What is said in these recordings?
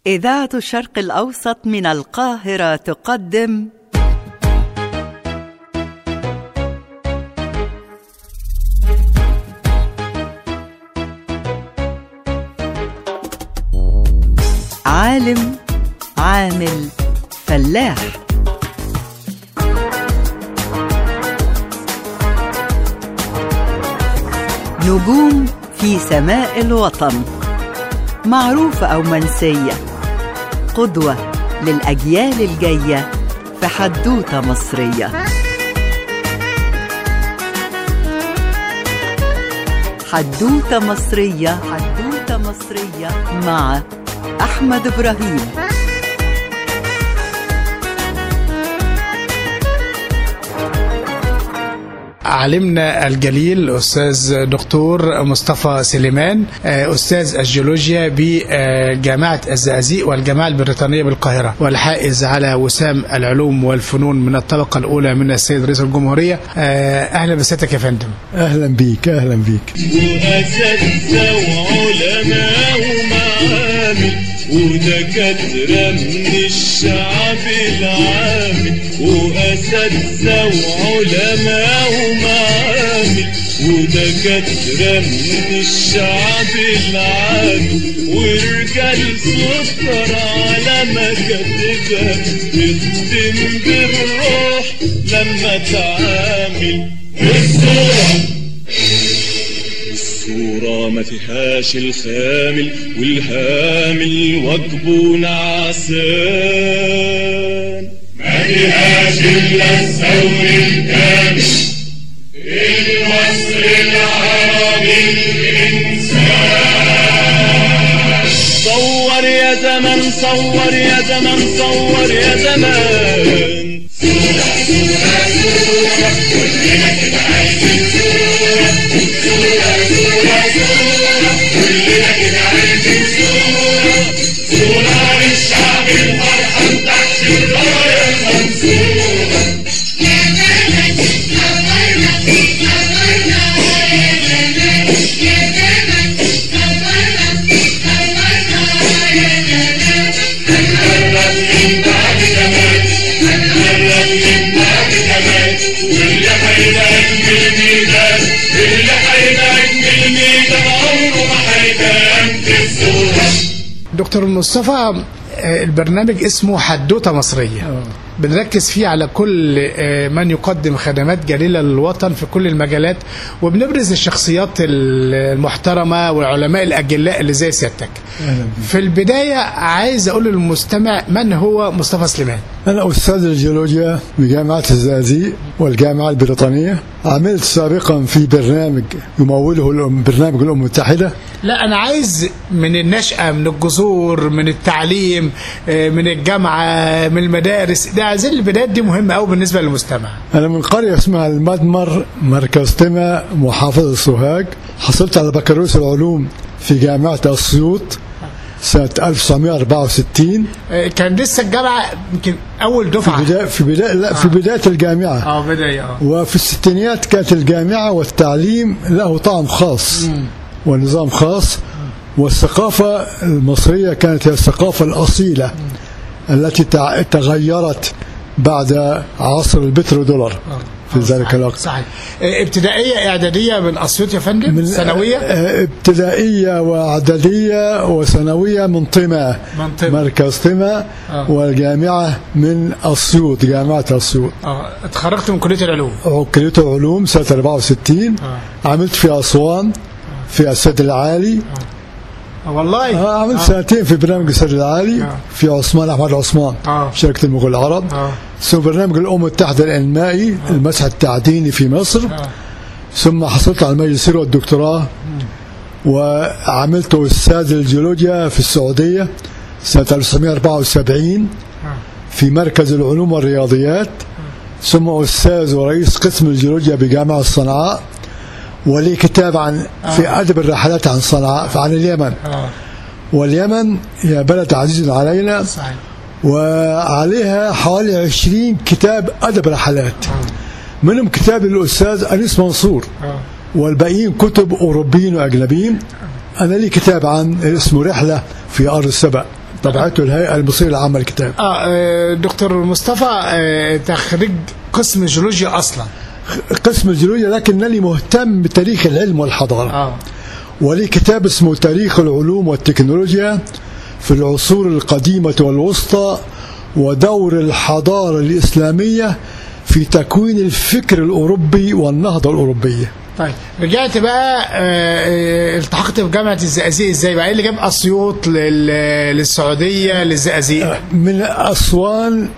إذاعة الشرق الأوسط من القاهرة تقدم عالم عامل فلاح. نجوم في سماء الوطن، معروفة أو منسية، قدوة للأجيال الجاية في حدوتة مصرية. حدوتة مصرية، حدوتة مصرية مع أحمد إبراهيم. عالمنا الجليل أستاذ دكتور مصطفى سليمان، أستاذ الجيولوجيا بجامعة الزقازيق والجامعة البريطانية بالقاهرة، والحائز على وسام العلوم والفنون من الطبقة الأولى من السيد رئيس الجمهورية. أهلا بسيادتك يا فندم. أهلا بيك. أهلا بيك. وأساتذة وعلماء ومعامل ودكاترة من الشعب العامل، وأساتذة وعلماء ومعامل ودكاترة من الشعب العامل، ورجال سكر على مكاتبها بتدم بالروح لما تعامل. الصورة ما فيهاش الخامل، والهامل واجبه نعسان، ما فيهاش إلا الثور الكامل، الوصل العربي الإنسان. صور يا زمن، صور يا زمن، صور يا زمان. صورة صورة صورة كلنا كده عايزين صورة، صورة صورة صورة كلنا كده عايزين صورة، صورة للشعب الفرحان تحت الراية المنصورة. يا زمن صورنا صورنا يا زمن، يا زمن صورنا صورنا يا زمن. هنقرب من بعد زمان، هنقرب من بعد زمان، واللي هيبان بالميدان، اللي هيبان بالميدان عمره ما هيبان في الصورة. دكتور مصطفى، البرنامج اسمه حدوتة مصرية، بنركز فيه على كل من يقدم خدمات جليلة للوطن في كل المجالات، وبنبرز الشخصيات المحترمة والعلماء الأجلاء اللي زي سيادتك. في البداية عايز أقول للمستمع، من هو مصطفى سليمان؟ أنا أستاذ الجيولوجيا بجامعة الزقازيق والجامعة البريطانية. عملت سابقا في برنامج يموله برنامج الأمم المتحدة. لا، أنا عايز من النشأة، من الجذور، من التعليم، من الجامعة، من المدارس. ده عايزين البدايات دي مهمة أوي بالنسبة للمستمع. أنا من قرية اسمها المدمر، مركز تما، محافظة سوهاج. حصلت على بكالوريوس العلوم في جامعة أسيوط سنة 1964. كان لسه الجامعة يمكن أول دفعة في بداية الجامعة. بداية. وفي الستينيات كانت الجامعة والتعليم له طعم خاص ونظام خاص، والثقافة المصرية كانت هي الثقافة الأصيلة التي تغيرت بعد عصر البترودولار في ذلك الوقت. صحيح. ابتدائية إعدادية من أسيوط يا فندم؟ ثانوية؟ ابتدائية وإعدادية وثانوية من طما، مركز طما. والجامعة من أسيوط، جامعة أسيوط. اتخرجت من كلية العلوم. كلية العلوم سنة 64. عملت في أسوان في السد العالي. والله عملت سنتين في برنامج السد العالي في عثمان أحمد عثمان، شركة المغول العرب. ثم برنامج الأمم المتحدة الإنمائي، المسح التعديني في مصر. ثم حصلت على الماجستير والدكتوراه، وعملت أستاذ الجيولوجيا في السعودية سنة 1974 في مركز العلوم والرياضيات. ثم أستاذ ورئيس قسم الجيولوجيا بجامعة صنعاء، ولي كتاب عن في أدب الرحلات عن صنعاء، عن اليمن. واليمن هي بلد عزيز علينا. صحيح. وعليها حوالي 20 كتاب أدب رحلات، منهم كتاب للأستاذ أنيس منصور، والباقيين كتب أوروبيين وأجنبيين. أنا لي كتاب عن اسمه رحلة في أرض السبأ. طبعته الهيئة المصرية للعمل الكتاب. دكتور مصطفى، تخريج قسم جيولوجيا أصلا. قسم الجيولوجيا، لكنني مهتم بتاريخ العلم والحضارة. ولي كتاب اسمه تاريخ العلوم والتكنولوجيا في العصور القديمة والوسطى ودور الحضارة الإسلامية في تكوين الفكر الأوروبي والنهضة الأوروبية. طيب رجعت بقى التحقت بجامعة الزقازيق ازاي بقى؟ ايه اللي جاب أسيوط للسعودية للزقازيق؟ من أسوان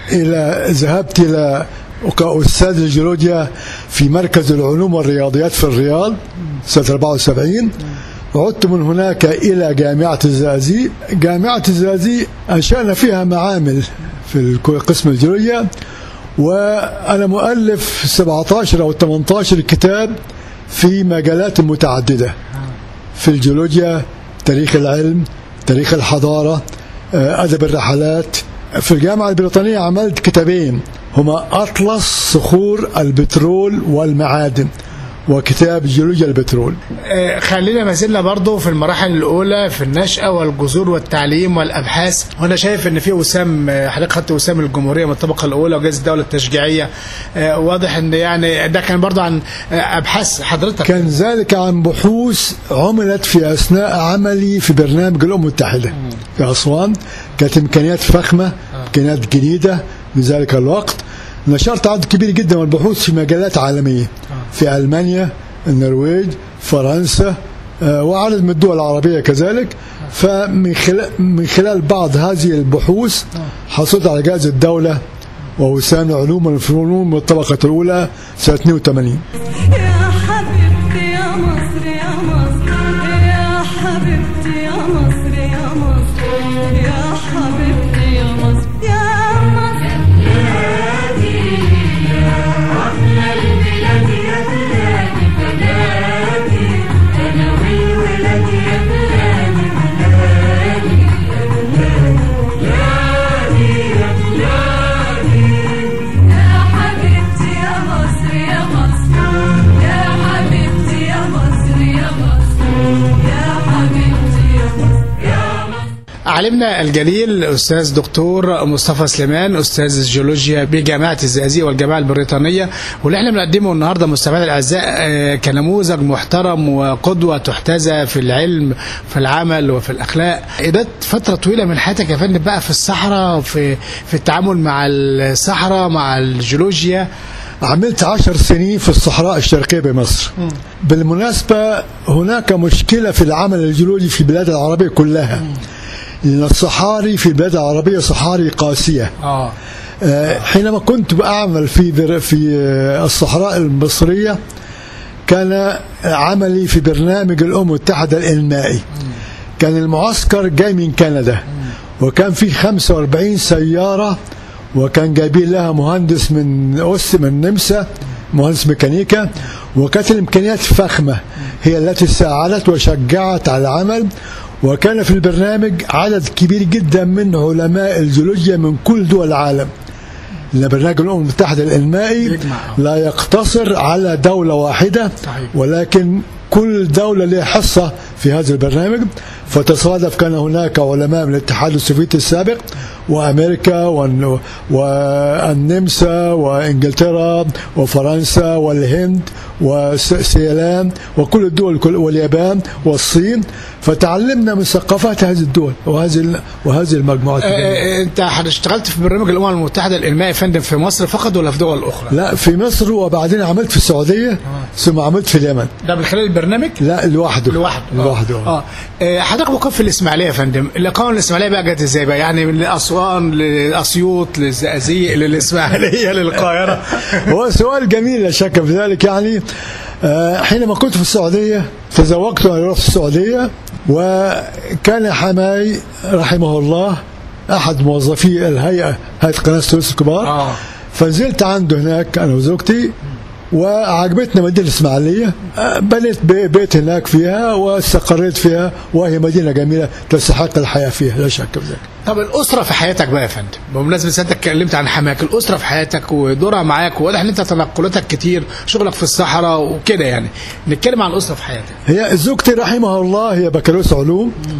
ذهبت إلى كأستاذ الجيولوجيا في مركز العلوم والرياضيات في الرياض سنة 74. عدت من هناك إلى جامعة الزقازيق. جامعة الزقازيق أنشأنا فيها معامل في قسم الجيولوجيا، وأنا مؤلف 17 أو 18 كتاب في مجالات متعددة في الجيولوجيا، تاريخ العلم، تاريخ الحضارة، أدب الرحلات. في الجامعة البريطانية عملت كتابين هما أطلس صخور البترول والمعادن وكتاب جيولوجيا البترول. خلينا ما زلنا برضه في المراحل الأولى في النشأة والجذور والتعليم والأبحاث، وأنا شايف إن في وسام، حضرتك خدت وسام الجمهورية من الطبقة الأولى وجائزة الدولة التشجيعية. واضح إن يعني ده كان برضه عن أبحاث حضرتك. كان ذلك عن بحوث عملت في أثناء عملي في برنامج الأمم المتحدة في أسوان. كانت إمكانيات فخمة، إمكانيات جديدة في ذلك الوقت. نشرت عدد كبير جدا من البحوث في مجالات عالمية في ألمانيا، النرويج، فرنسا، وعدد من الدول العربية كذلك. فمن خلال بعض هذه البحوث حصلت على جائزة الدولة ووسام علوم والفنون من الطبقة الأولى سنة 82. يا حبيبتي يا مصر يا مصر، يا حبيبتي يا مصر يا مصر، يا حبيبتي يا مصر يا مصر. علمنا الجليل الأستاذ دكتور مصطفى سليمان، أستاذ الجيولوجيا بجامعة الزقازيق والجامعة البريطانية، واللي احنا بنقدمه النهارده مستمعينا الأعزاء كنموذج محترم وقدوة تحتذى في العلم في العمل وفي الأخلاق. قضيت فترة طويلة من حياتك يا فندم بقى في الصحراء، في التعامل مع الصحراء مع الجيولوجيا. عملت 10 سنين في الصحراء الشرقية بمصر. بالمناسبة هناك مشكلة في العمل الجيولوجي في البلاد العربية كلها، لأن الصحاري في البلاد العربية صحاري قاسية. حينما كنت أعمل في الصحراء المصرية كان عملي في برنامج الأمم المتحدة الإنمائي. كان المعسكر جاي من كندا، وكان في 45 سيارة، وكان جايبين لها مهندس من النمسا، مهندس ميكانيكا، وكانت الإمكانيات فخمة هي التي ساعدت وشجعت على العمل. وكان في البرنامج عدد كبير جدا من علماء الجيولوجيا من كل دول العالم، لأن برنامج الأمم المتحدة الإنمائي لا يقتصر على دولة واحدة، ولكن كل دولة لها حصة في هذا البرنامج. فتصادف كان هناك علماء من الاتحاد السوفيتي السابق وأمريكا والنمسا وإنجلترا وفرنسا والهند وسيلان وكل الدول واليابان والصين. فتعلمنا من ثقافات هذه الدول وهذه المجموعات. انت اشتغلت في برنامج الامم المتحده الانمائي فندم في مصر فقط ولا في دول اخرى؟ لا، في مصر، وبعدين عملت في السعوديه، ثم عملت في اليمن. ده من خلال البرنامج؟ لا، لوحده. حضرتك مقيم في الاسماعيليه يا فندم. الاقامه الاسماعيليه بقى جت ازاي بقى؟ يعني من اسوان لاسيوط للزقازيق للاسماعيليه للقاهره. هو سؤال جميل لا شك في ذلك. يعني حينما كنت في السعوديه تزوجت وانا رحت السعوديه، وكان حماي رحمه الله احد موظفي هيئه قناه السويس الكبار. فنزلت عنده هناك انا وزوجتي، وعجبتنا مدينة الإسماعيلية. بنيت بيت هناك فيها واستقريت فيها، وهي مدينة جميلة تستحق الحياة فيها لا شك في ذلك. طب الأسرة في حياتك بقى يا فندم، بمناسبة سيادتك اتكلمت عن حماك، الأسرة في حياتك ودورها معاك، وواضح إن أنت تنقلاتك كتير، شغلك في الصحراء وكده، يعني نتكلم عن الأسرة في حياتك. هي زوجتي رحمها الله هي بكالوريوس علوم،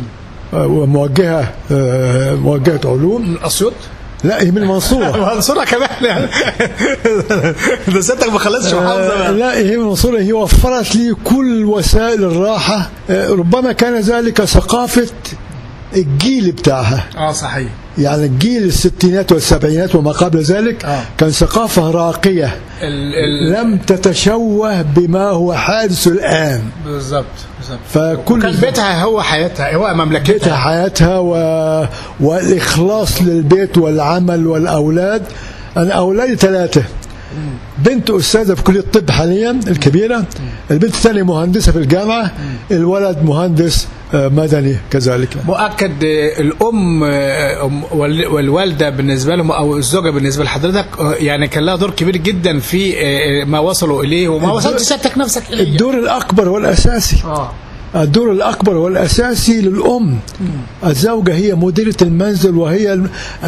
وموجهة موجهة علوم. من أسيوط؟ لا، هي من المنصورة. منصورة كمان يعني. ده ستك ما خلصش محافظة. لا، هي من المنصورة. هي وفرت لي كل وسائل الراحة. ربما كان ذلك ثقافة الجيل بتاعها. صحيح. يعني الجيل الستينات والسبعينات وما قبل ذلك كان ثقافة راقية لم تتشوه بما هو حادث الآن. بالضبط. فكل كان بيتها هو حياتها، هو مملكتها، بيتها حياتها والإخلاص للبيت والعمل والأولاد. أنا أولادي 3، بنت أستاذة في كلية الطب حاليا الكبيرة، البنت الثانية مهندسة في الجامعة، الولد مهندس مدني كذلك. مؤكد الأم والوالدة بالنسبة لهم أو الزوجة بالنسبة لحضرتك يعني كان لها دور كبير جدا في ما وصلوا إليه وما وصلت سيادتك نفسك إليه. الدور الأكبر والأساسي. الدور الأكبر والأساسي للأم. الزوجة هي مديرة المنزل وهي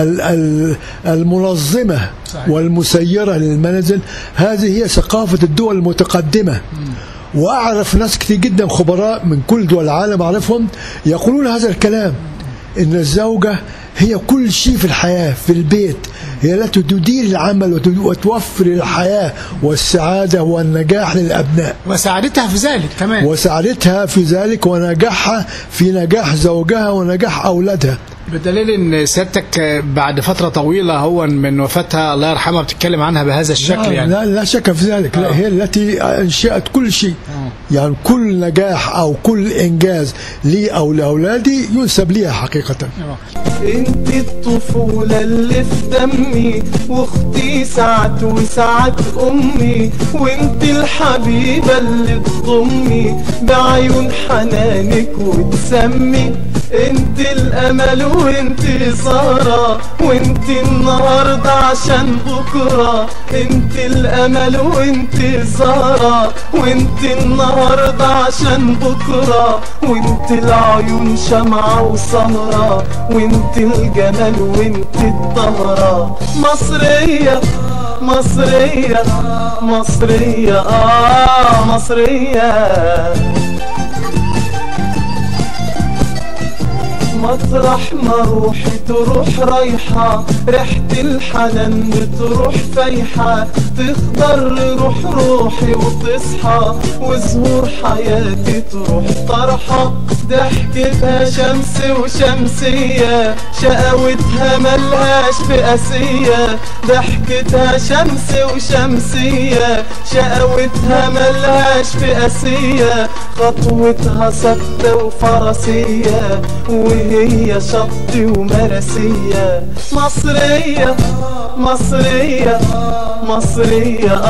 المنظمة والمسيرة للمنزل. هذه هي ثقافة الدول المتقدمة. وأعرف ناس كتير جدا خبراء من كل دول العالم أعرفهم يقولون هذا الكلام، إن الزوجة هي كل شيء في الحياة في البيت، هي التي تدير العمل وتوفر الحياة والسعادة والنجاح للأبناء، وسعادتها في ذلك كمان، وسعادتها في ذلك ونجاحها في نجاح زوجها ونجاح أولادها. بدليل ان سيادتك بعد فتره طويله هو من وفاتها الله يرحمها بتتكلم عنها بهذا الشكل. يعني لا شك في ذلك. لا، هي التي انشأت كل شيء. يعني كل نجاح او كل انجاز لي او لاولادي ينسب ليها حقيقه. انت الطفوله اللي في دمي، واختي ساعات وساعات امي، وانت الحبيبه اللي تضمي بعيون حنانك وتسمي. انت الامل وانت سارة، وانت النهاردة عشان بكرة. انت الامل وانت سارة، وانت النهاردة عشان بكرة. وانت العيون شمعة وسهرة، وانت الجمال وانت الطهرة. مصرية مصرية مصرية مصرية. مطرح ما روحي تروح رايحة، ريحة الحنان بتروح فايحة، تخضر روح روحي وتصحى، وزهور حياتي تروح طرحة. ضحكتها شمس وشمسية، شقاوتها ملهاش بقاسية. ضحكتها شمس وشمسية، شقاوتها ملهاش بقاسية. خطوتها ثابتة وفرسية، وهي شط ومرسية. مصرية مصرية مصرية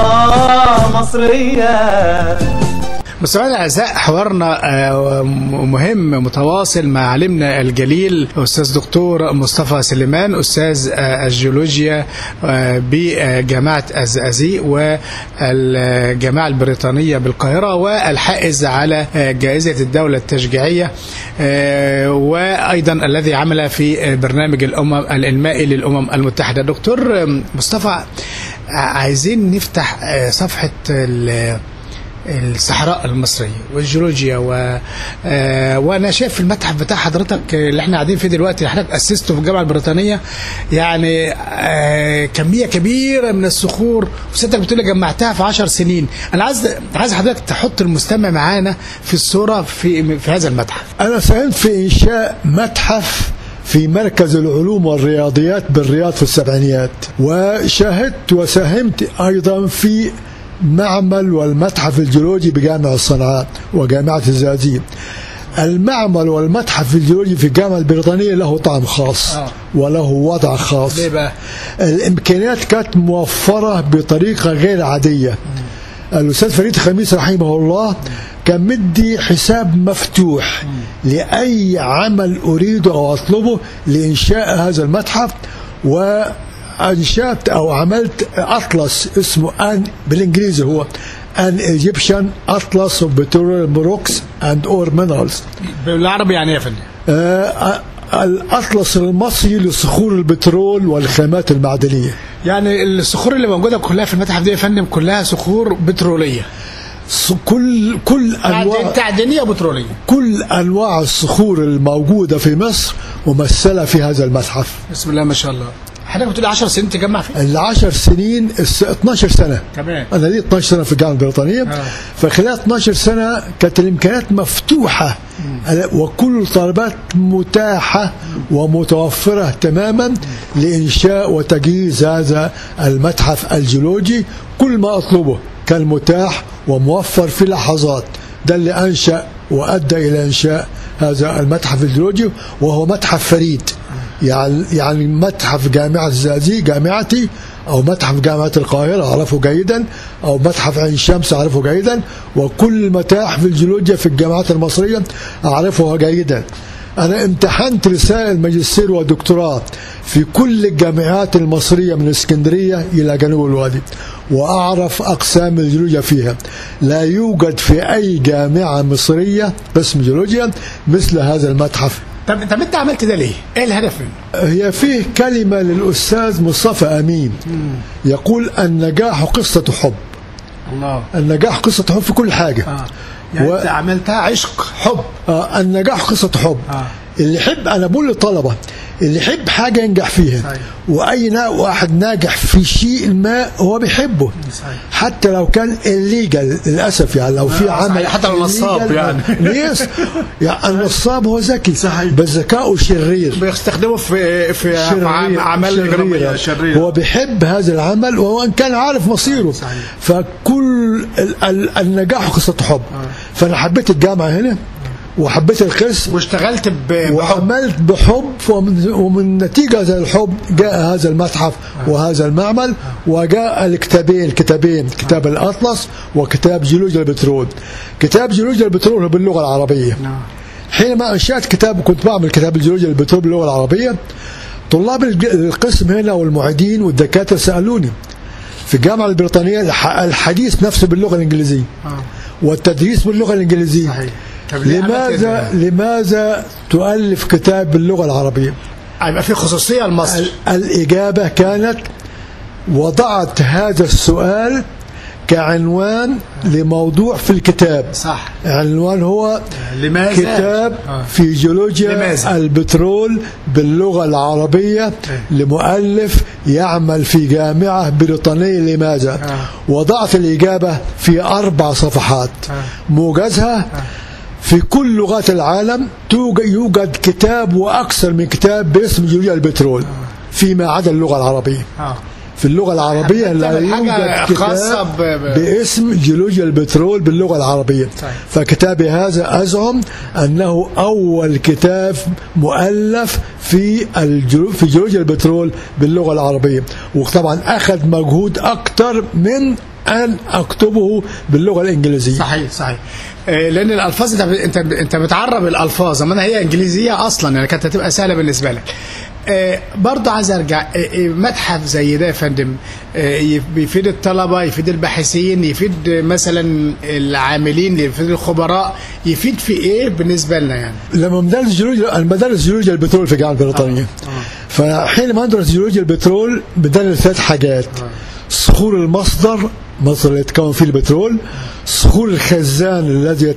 مصرية. مستمعينا الاعزاء، حوارنا مهم متواصل مع عالمنا الجليل الاستاذ دكتور مصطفى سليمان، استاذ الجيولوجيا بجامعه الزقازيق والجامعه البريطانيه بالقاهره، والحائز على جائزه الدوله التشجيعيه، وايضا الذي عمل في برنامج الانمائي للامم المتحده. دكتور مصطفى، عايزين نفتح صفحه الصحراء المصرية والجيولوجيا وانا شايف في المتحف بتاع حضرتك اللي احنا قاعدين فيه دلوقتي، حضرتك اسسته في الجامعة البريطانية، يعني كمية كبيرة من الصخور، وسيادتك بتقول لي جمعتها في 10 سنين. انا عايز حضرتك تحط المستمع معانا في الصورة في هذا المتحف. انا ساهمت في انشاء متحف في مركز العلوم والرياضيات بالرياض في السبعينيات، وشاهدت وساهمت ايضا في معمل والمتحف الجيولوجي بجامعة صنعاء وجامعة الزقازيق. المعمل والمتحف الجيولوجي في الجامعة البريطانية له طعم خاص وله وضع خاص. ليه بقى؟ الإمكانيات كانت موفرة بطريقة غير عادية. الأستاذ فريد خميس رحمه الله كان مدي حساب مفتوح لأي عمل أريده أو أطلبه لإنشاء هذا المتحف، وأنشأت أو عملت أطلس اسمه بالإنجليزي هو An Egyptian Atlas of Petroleum Rocks and Ore Minerals. بالعربي يعني ايه يا فندم؟ الأطلس المصري لصخور البترول والخامات المعدنية. يعني الصخور اللي موجودة كلها في المتحف دي يا فندم كلها صخور بترولية؟ كل انواع تعدينيه بتروليه، كل انواع الصخور الموجوده في مصر ممثله في هذا المتحف. بسم الله ما شاء الله. حضرتك بتقول 10 سنين تجمع فيه؟ ال 10 سنين 12 سنه تمام. انا لي 12 سنه في الجامعه البريطانيه. فخلال 12 سنه كانت الامكانيات مفتوحه وكل الطلبات متاحه ومتوفره تماما لانشاء وتجهيز هذا المتحف الجيولوجي. كل ما اطلبه كان متاح وموفر في لحظات. ده اللي انشا وادى الى انشاء هذا المتحف الجيولوجي، وهو متحف فريد. يعني متحف جامعة الزقازيق جامعتي، أو متحف جامعة القاهرة أعرفه جيدا، أو متحف عين شمس أعرفه جيدا، وكل متاحف الجيولوجيا في الجامعات المصرية أعرفها جيدا. أنا امتحنت رسائل ماجستير ودكتوراه في كل الجامعات المصرية من اسكندرية إلى جنوب الوادي، وأعرف أقسام الجيولوجيا فيها. لا يوجد في أي جامعة مصرية قسم جيولوجيا مثل هذا المتحف. طب انت عملت ده ليه؟ ايه الهدف منه؟ هي فيه كلمة للأستاذ مصطفى أمين يقول: النجاح قصة حب. الله. النجاح قصة حب في كل حاجة. يعني انت عملتها عشق حب. النجاح قصة حب. اللي يحب، أنا بقول للطلبة اللي يحب حاجة ينجح فيها. صحيح. وأي واحد ناجح في شيء ما هو بيحبه. صحيح. حتى لو كان الليجل للأسف، يعني لو في عمل حتى لو نصاب يعني النصاب هو ذكي. صحيح. بس ذكاؤه شرير، بيستخدمه في أعمال إجرامية شريرة. هو بيحب هذا العمل وهو إن كان عارف مصيره. صحيح. فكل النجاح قصة حب. فأنا حبيت الجامعة هنا وحبيت القسم واشتغلت وعملت بحب، ومن نتيجة هذا الحب جاء هذا المتحف وهذا المعمل، وجاء الكتابين، كتاب الأطلس وكتاب جيولوجيا البترول. كتاب جيولوجيا البترول باللغة العربية. حينما أنشأت كتاب، كنت بعمل كتاب الجيولوجيا البترول باللغة العربية، طلاب القسم هنا والمعيدين والدكاترة سألوني في الجامعة البريطانية الحديث نفسه باللغة الإنجليزية والتدريس باللغة الإنجليزية. صحيح. لماذا تؤلف كتاب باللغة العربية؟ يبقى في خصوصية لمصر. الإجابة كانت: وضعت هذا السؤال كعنوان لموضوع في الكتاب. صح. العنوان هو لماذا؟ كتاب في جيولوجيا البترول باللغة العربية لمؤلف يعمل في جامعة بريطانية. لماذا؟ وضعت الإجابة في 4 صفحات موجزها. في كل لغات العالم يوجد كتاب وأكثر من كتاب باسم جيولوجيا البترول فيما عدا اللغة العربية. في اللغة العربية لا يوجد كتاب باسم جيولوجيا البترول باللغة العربية. فكتابي هذا أزعم أنه أول كتاب مؤلف في جيولوجيا البترول باللغة العربية، وطبعا أخذ مجهود أكثر من أن أكتبه باللغة الإنجليزية. صحيح. لأن الألفاظ أنت بتعرب الألفاظ، أما هي إنجليزية أصلا، يعني كانت هتبقى سهلة بالنسبة لك. برضه عايز ارجع، متحف زي ده يا فندم بيفيد الطلبه، يفيد الباحثين، يفيد مثلا العاملين، يفيد الخبراء، يفيد في ايه بالنسبه لنا يعني؟ لما المدارس جيولوجيا البترول في الجامعه البريطانيه، فحينما ندرس جيولوجيا البترول بدنا 3 حاجات: صخور المصدر اللي يتكون فيه البترول، صخور الخزان الذي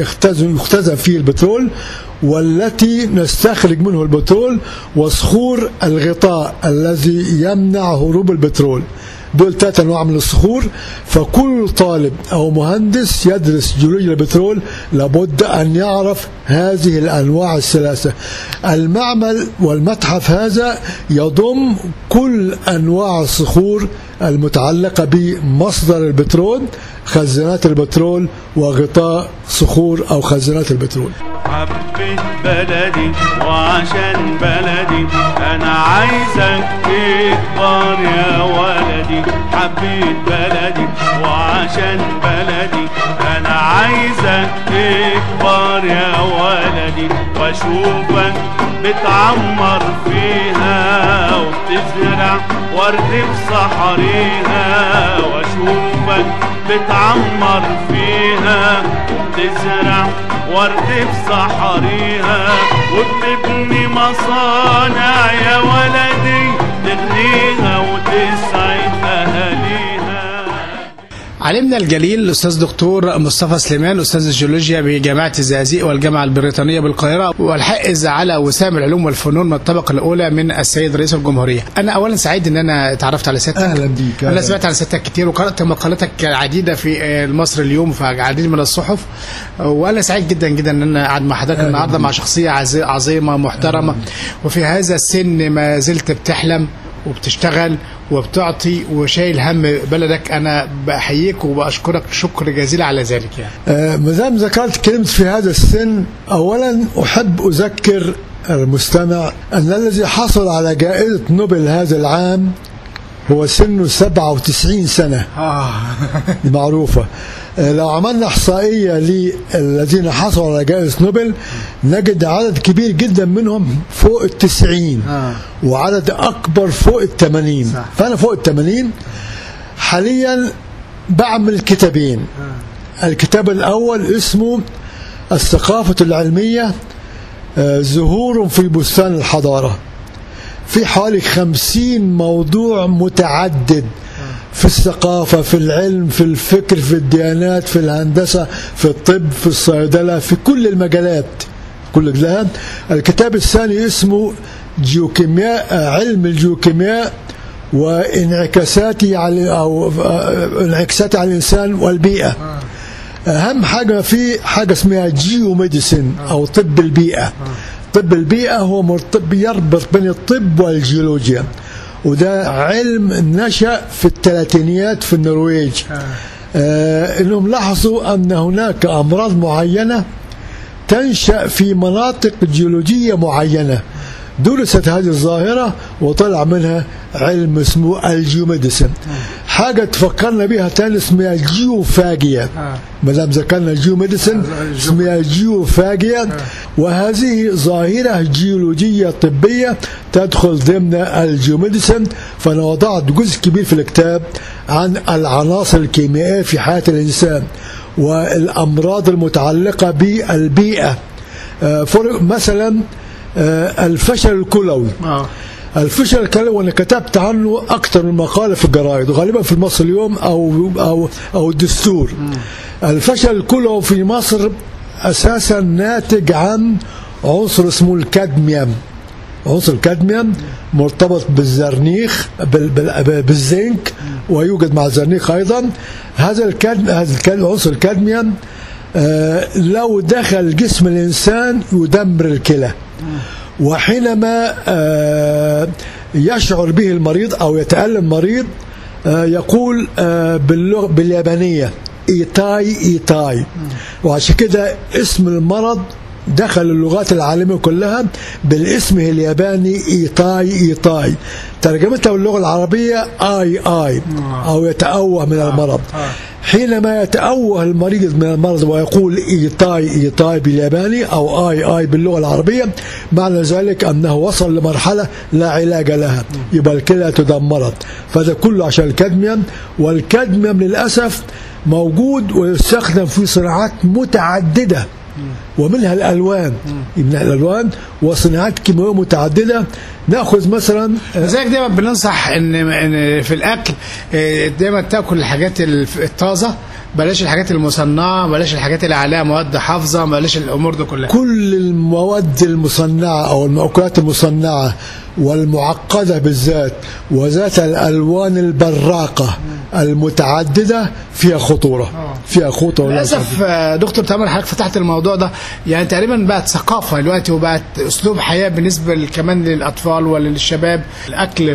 يختزن فيه البترول والتي نستخرج منه البترول، وصخور الغطاء الذي يمنع هروب البترول. دول 3 أنواع من الصخور. فكل طالب أو مهندس يدرس جيولوجيا البترول لابد أن يعرف هذه الأنواع ال3. المعمل والمتحف هذا يضم كل أنواع الصخور المتعلقة بمصدر البترول، خزانات البترول، وغطاء صخور أو خزانات البترول. حبيت بلدي وعشان بلدي أنا عايزك تكبر يا ولدي. حبيت بلدي وعشان بلدي أنا عايزك تكبر يا ولدي، وأشوفك بتعمر فيها وبتزرع ورد بصحريها، وأشوفك بتعمر فيها وبتزرع ورد بصحريها، وبتبني مصانع يا ولدي تغنيها وتسعد أهاليها. علمنا الجليل الأستاذ دكتور مصطفى سليمان أستاذ الجيولوجيا بجامعة الزقازيق والجامعة البريطانية بالقاهرة، والحائز على وسام العلوم والفنون من الطبقة الأولى من السيد رئيس الجمهورية. أنا أولا سعيد إن أنا اتعرفت على سيادتك. أهلا بيك. أنا سمعت عن سيادتك كتير وقرأت مقالاتك العديدة في مصر اليوم في العديد من الصحف، وأنا سعيد جدا جدا إن أنا قاعد مع حضرتك النهارده مع شخصية عظيمة محترمة، وفي هذا السن ما زلت بتحلم وبتشتغل وبتعطي وشايل هم بلدك. أنا بحييك وبأشكرك شكر جزيل على ذلك يعني. مدام ذكرت كلمة في هذا السن، أولا أحب أذكر المستمع أن الذي حصل على جائزة نوبل هذا العام هو سنه 97 سنة. معروفة. لو عملنا إحصائية للذين حصلوا على جائزة نوبل نجد عدد كبير جدا منهم فوق 90 وعدد أكبر فوق 80. فأنا فوق 80. حاليا بعمل كتابين. الكتاب الأول اسمه الثقافة العلمية زهور في بستان الحضارة، في حوالي 50 موضوع متعدد في الثقافة، في العلم، في الفكر، في الديانات، في الهندسة، في الطب، في الصيدلة، في كل المجالات كل ده. الكتاب الثاني اسمه جيوكيمياء، علم الجيوكيمياء وانعكاساته على الإنسان والبيئة. أهم حاجة في حاجة اسمها جيو ميديسين أو طب البيئة. طب البيئة هو يربط بين الطب والجيولوجيا، وده علم نشأ في الثلاثينيات في النرويج. انهم لاحظوا ان هناك امراض معينة تنشأ في مناطق جيولوجية معينة. درست هذه الظاهرة وطلع منها علم اسمه الجيوميديسين. حاجة تفكرنا بها تاني اسمها الجيوفاجيا. ما دام ذكرنا الجيوميديسين اسمها الجيوفاجيا، وهذه ظاهرة جيولوجية طبية تدخل ضمن الجيوميديسين. فأنا وضعت جزء كبير في الكتاب عن العناصر الكيميائية في حياة الإنسان والأمراض المتعلقة بالبيئة. مثلا الفشل الكلوي. الفشل الكلوي وانا كتبت عنه اكثر من مقاله في الجرايد وغالبا في مصر اليوم او الدستور. الفشل الكلوي في مصر اساسا ناتج عن عنصر اسمه الكادميوم. عنصر الكادميوم مرتبط بالزرنيخ بالزنك ويوجد مع الزرنيخ ايضا. هذا عنصر الكادميوم لو دخل جسم الانسان يدمر الكلى، وحينما يشعر به المريض أو يتألم المريض يقول باليابانية إيتاي إيتاي. وعشان كده اسم المرض دخل اللغات العالمية كلها بالاسم الياباني إيتاي إيتاي. ترجمتها باللغة العربية آي آي أو يتأوه من المرض. حينما يتأوه المريض من المرض ويقول إيتاي إيتاي بالياباني أو آي آي باللغة العربية، معنى ذلك أنه وصل لمرحلة لا علاج لها، يبقى الكلى تدمرت. فده كله عشان الكادميوم. والكادميوم للأسف موجود ويستخدم في صناعات متعددة ومنها الألوان وصناعات كيماوية متعددة. نأخذ مثلا لذلك دايما بننصح إن في الأكل دايما تأكل الحاجات الطازة، بلاش الحاجات المصنعة، بلاش الحاجات اللي عليها مواد حافظة، بلاش الأمور دي كلها. كل المواد المصنعة أو المأكولات المصنعة والمعقدة بالذات وذات الألوان البراقة المتعددة فيها خطورة. فيها خطورة للأسف. دكتور تامر حضرتك فتحت الموضوع ده، يعني تقريبا بقت ثقافة دلوقتي وبقت أسلوب حياة بالنسبة كمان للأطفال وللشباب. الأكل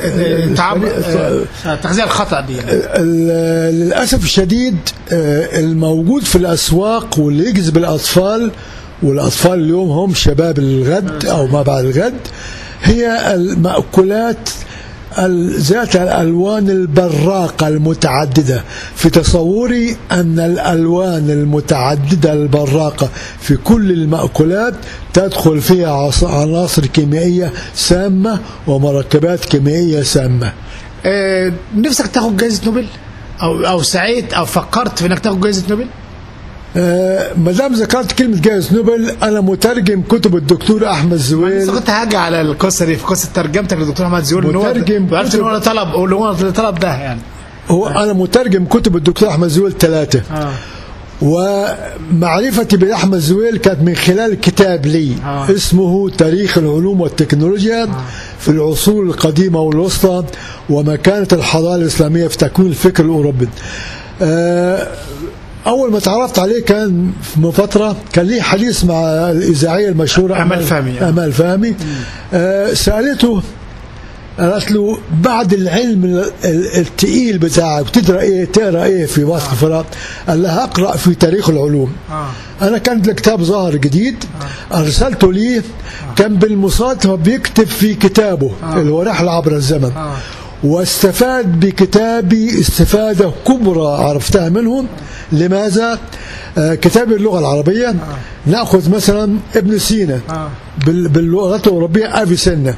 التغذية الخطأ دي يعني. للأسف الشديد الموجود في الأسواق واللي يجذب الأطفال، والأطفال اليوم هم شباب الغد أو ما بعد الغد، هي المأكولات ذات الألوان البراقة المتعددة. في تصوري أن الألوان المتعددة البراقة في كل المأكولات تدخل فيها عناصر كيميائية سامة ومركبات كيميائية سامة. نفسك تاخد جائزة نوبل أو سعيت أو فكرت في أنك تاخد جائزة نوبل؟ ما دام ذكرت كلمة جائزة نوبل، أنا مترجم كتب الدكتور أحمد زويل. بس كنت هاجي على القصة دي في قصة ترجمتك للدكتور أحمد زويل. مترجم وعرفت إن هو طلب ده يعني. هو أنا مترجم كتب الدكتور أحمد زويل 3. ومعرفتي بأحمد زويل كانت من خلال كتاب لي اسمه تاريخ العلوم والتكنولوجيا في العصور القديمة والوسطى ومكانة الحضارة الإسلامية في تكوين الفكر الأوروبي. أول ما تعرفت عليه كان من فترة كان لي حديث مع الإذاعية المشهورة أمال فهمي. سألته، قالت له بعد العلم الثقيل بتاعك بتقرا ايه في وقت الفراغ؟ قال لها اقرا في تاريخ العلوم. انا كان الكتاب ظاهر جديد، ارسلته ليه، كان بالمصادفه بيكتب في كتابه اللي هو رحله عبر الزمن، واستفاد بكتابي استفاده كبرى عرفتها منهم. لماذا؟ كتاب اللغه العربيه ناخذ مثلا ابن سينا باللغه الاوروبيه افيسنة،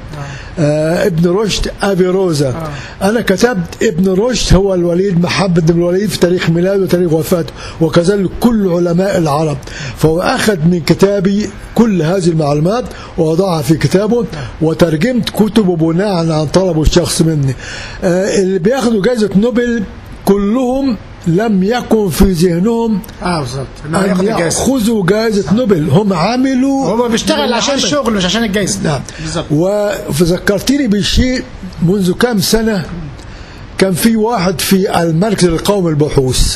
ابن رشد افيروزا. انا كتبت ابن رشد هو الوليد محمد بن الوليد في تاريخ ميلاده وتاريخ وفاته، وكذلك كل علماء العرب. فهو اخذ من كتابي كل هذه المعلومات ووضعها في كتابه، وترجمت كتبه بناء عن طلبه الشخص مني. اللي بياخذوا جائزه نوبل كلهم لم يكن في ذهنهم أن يأخذوا جائزة نوبل، هم عملوا، هو بيشتغل عشان الشغل مش عشان الجائزة. نعم بالضبط. وذكرتني بشيء، منذ كام سنة كان في واحد في المركز القومي للبحوث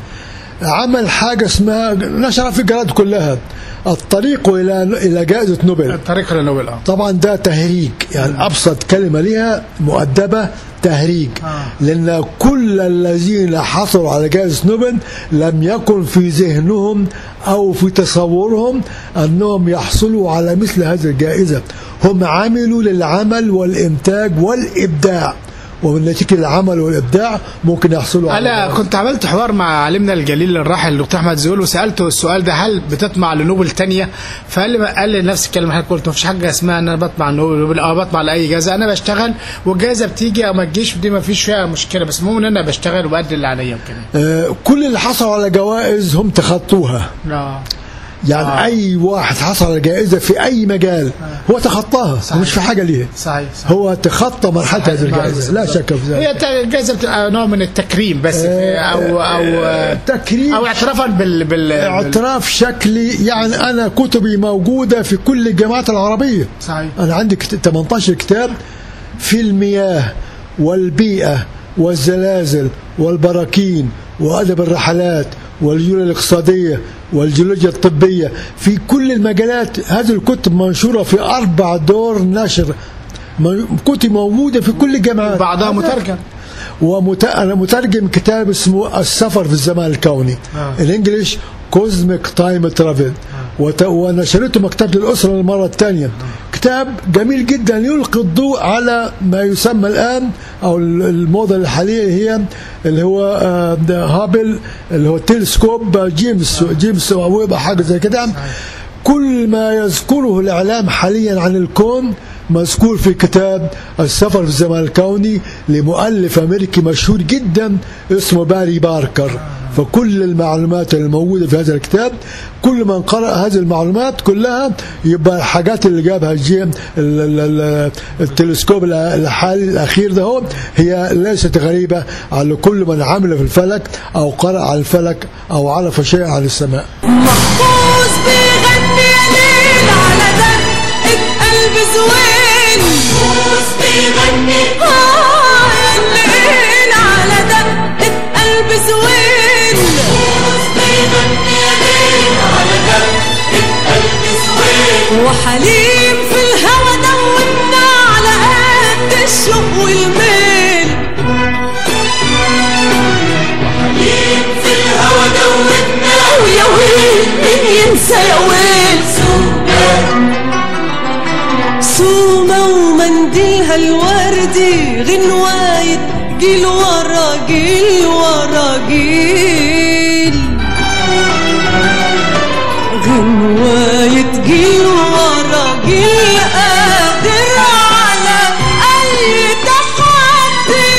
عمل حاجة اسمها، نشرها في الجرائد كلها، الطريق إلى جائزة نوبل. الطريق إلى نوبل. طبعا ده تهريج، يعني أبسط كلمة لها مؤدبة تهريج. لأن كل الذين حصلوا على جائزة نوبل لم يكن في ذهنهم أو في تصورهم أنهم يحصلوا على مثل هذه الجائزة. هم عملوا للعمل والإنتاج والإبداع، ومن نتيجة العمل والإبداع ممكن يحصلوا على. أنا كنت عملت حوار مع عالمنا الجليل الراحل الدكتور أحمد زويل، وسألته السؤال ده، هل بتطمع لنوبل تانية؟ قال لي نفس الكلمة اللي قلت، مفيش حاجة اسمها أن أنا بطمع لنوبل أو بطمع لأي جائزة. أنا بشتغل والجائزة بتيجي أو ما تجيش، دي مفيش فيها مشكلة، بس المهم إن أنا بشتغل وبأدي اللي عليا وكده. كل اللي حصلوا على جوائز هم تخطوها. يعني أي واحد حصل على جائزة في أي مجال هو تخطاها، ومش في حاجة ليه. صحيح. هو تخطى مرحلة هذه الجائزة، لا شك في ذلك. هي الجائزة بتبقى نوع من التكريم بس، أو تكريم أو اعترافا اعتراف شكلي. يعني أنا كتبي موجودة في كل الجامعات العربية. صحيح. أنا عندي 18 كتاب في المياه والبيئة والزلازل والبراكين وأدب الرحلات والجيولوجيا الاقتصادية والجيولوجيا الطبية، في كل المجالات. هذه الكتب منشورة في 4 دور نشر، كتب موجودة في كل الجامعات، بعضها مترجم. أنا مترجم كتاب اسمه السفر في الزمان الكوني، الانجليش كوزميك تايم ترافل، ونشرته مكتبة الأسرة للمرة الثانية. كتاب جميل جدا يلقي الضوء على ما يسمى الآن أو الموضة الحالية هي اللي هو هابل، اللي هو تلسكوب جيمس ويب، حاجة زي كده. كل ما يذكره الإعلام حاليا عن الكون مذكور في كتاب السفر في الزمان الكوني لمؤلف أمريكي مشهور جدا اسمه باري باركر. فكل المعلومات الموجودة في هذا الكتاب، كل من قرأ هذه المعلومات كلها يبقى الحاجات اللي جابها التلسكوب الحالي الأخير ده هي ليست غريبة على كل من عمل في الفلك أو قرأ على الفلك أو عرف شيئا عن السماء. محفوظ بيغني ليل على دقة قلب زوين، محفوظ بيغني ليل على دقة قلب زوين، محفوظ بيغني ليل على دقة قلب زوين، وحليم في الهوى دوبنا على قد الشوق والميل، وحليم في الهوى دوبنا ويا ويل مين ينسى يا ويل. سومة ومنديلها الوردي غنواية جيل ورا جيل ورا جيل، غنواية جيل ورا جيل، قادر على أي تحدي.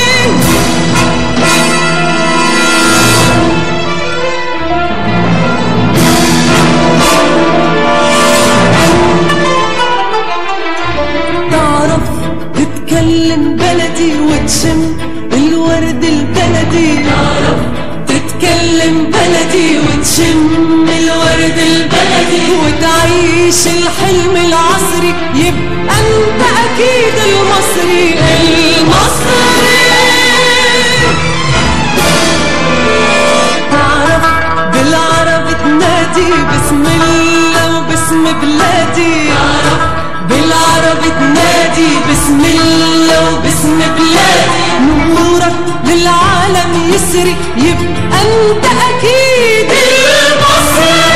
تعرف تتكلم بلدي وتشم الورد بلدي، تتكلم بلدي وتشم الورد البلدي وتعيش الحلم العصري، يبقى انت اكيد المصري المصري. تعرف بالعربي تنادي بسم الله وباسم بلادي، بالعربي تنادي بسم الله وباسم بلادي، نورك للعالم يسري، يبقى انت اكيد المصري.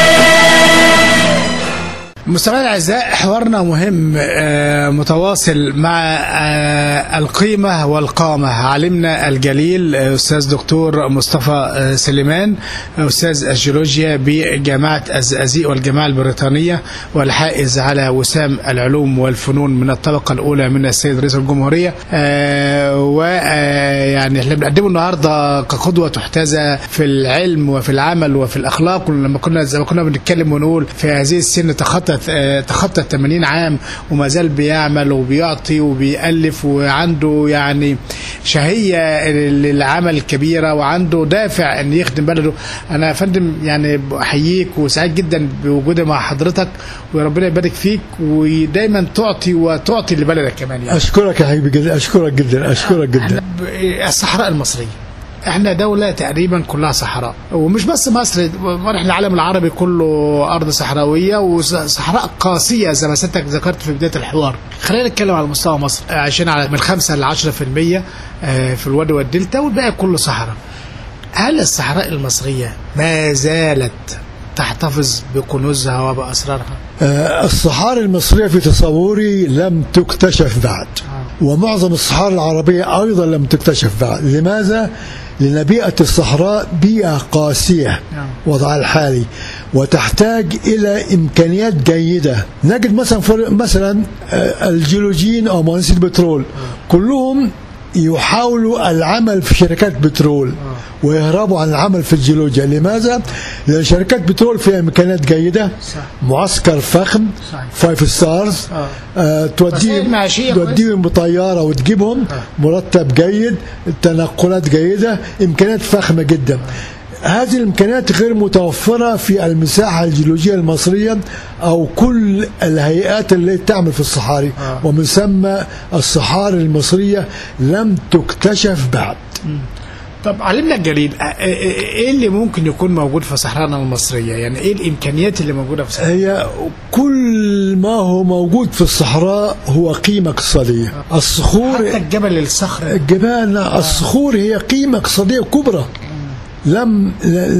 مستمعينا الاعزاء، حوارنا مهم متواصل مع القيمه والقامه، عالمنا الجليل استاذ دكتور مصطفى سليمان، استاذ الجيولوجيا بجامعه الزقازيق والجامعه البريطانيه، والحائز على وسام العلوم والفنون من الطبقه الاولى من السيد رئيس الجمهوريه. ويعني احنا بنقدمه النهارده كقدوه تحتذى في العلم وفي العمل وفي الاخلاق. لما كنا زي ما كنا بنتكلم ونقول في هذه السن تخطى 80 عام وما زال بيعمل وبيعطي وبيألف، وعنده يعني شهية للعمل الكبيرة، وعنده دافع ان يخدم بلده. انا يا فندم يعني احييك وسعيد جدا بوجودي مع حضرتك، وربنا يبارك فيك، ودايما تعطي لبلدك كمان يعني. اشكرك يا حبيبي جدا، اشكرك جدا، اشكرك جدا. الصحراء المصرية، احنا دولة تقريبا كلها صحراء، ومش بس مصر، احنا العالم العربي كله ارض صحراوية وصحراء قاسية زي ما سيادتك ذكرت في بداية الحوار. خلينا نتكلم على مستوى مصر، عايشين على من 5 ل 10% في الوادي والدلتا، والباقي كله صحراء. هل الصحراء المصرية ما زالت تحتفظ بكنوزها وبأسرارها؟ الصحاري المصرية في تصوري لم تكتشف بعد، ومعظم الصحاري العربية أيضا لم تكتشف بعد. لماذا؟ لأن بيئة الصحراء بيئة قاسية وضعها الحالي، وتحتاج إلى إمكانيات جيدة. نجد مثلا الجيولوجيين أو مهندسي البترول كلهم يحاولوا العمل في شركات بترول ويهربوا عن العمل في الجيولوجيا. لماذا؟ لأن شركات بترول فيها إمكانيات جيدة، معسكر فخم 5 ستارز، توديهم بطيارة وتجيبهم، مرتب جيد، تنقلات جيدة، إمكانيات فخمة جدا. هذه الإمكانيات غير متوفرة في المساحة الجيولوجية المصرية أو كل الهيئات اللي تعمل في الصحاري، ومن ثم الصحاري المصرية لم تكتشف بعد. طب علمنا الجليل، ايه اللي ممكن يكون موجود في صحرانا المصرية؟ يعني ايه الامكانيات اللي موجودة في الصحراء؟ هي كل ما هو موجود في الصحراء هو قيمة اقتصادية. الصخور، حتى الجبل الصخر، الجبال، الصخور هي قيمة اقتصادية كبرى لم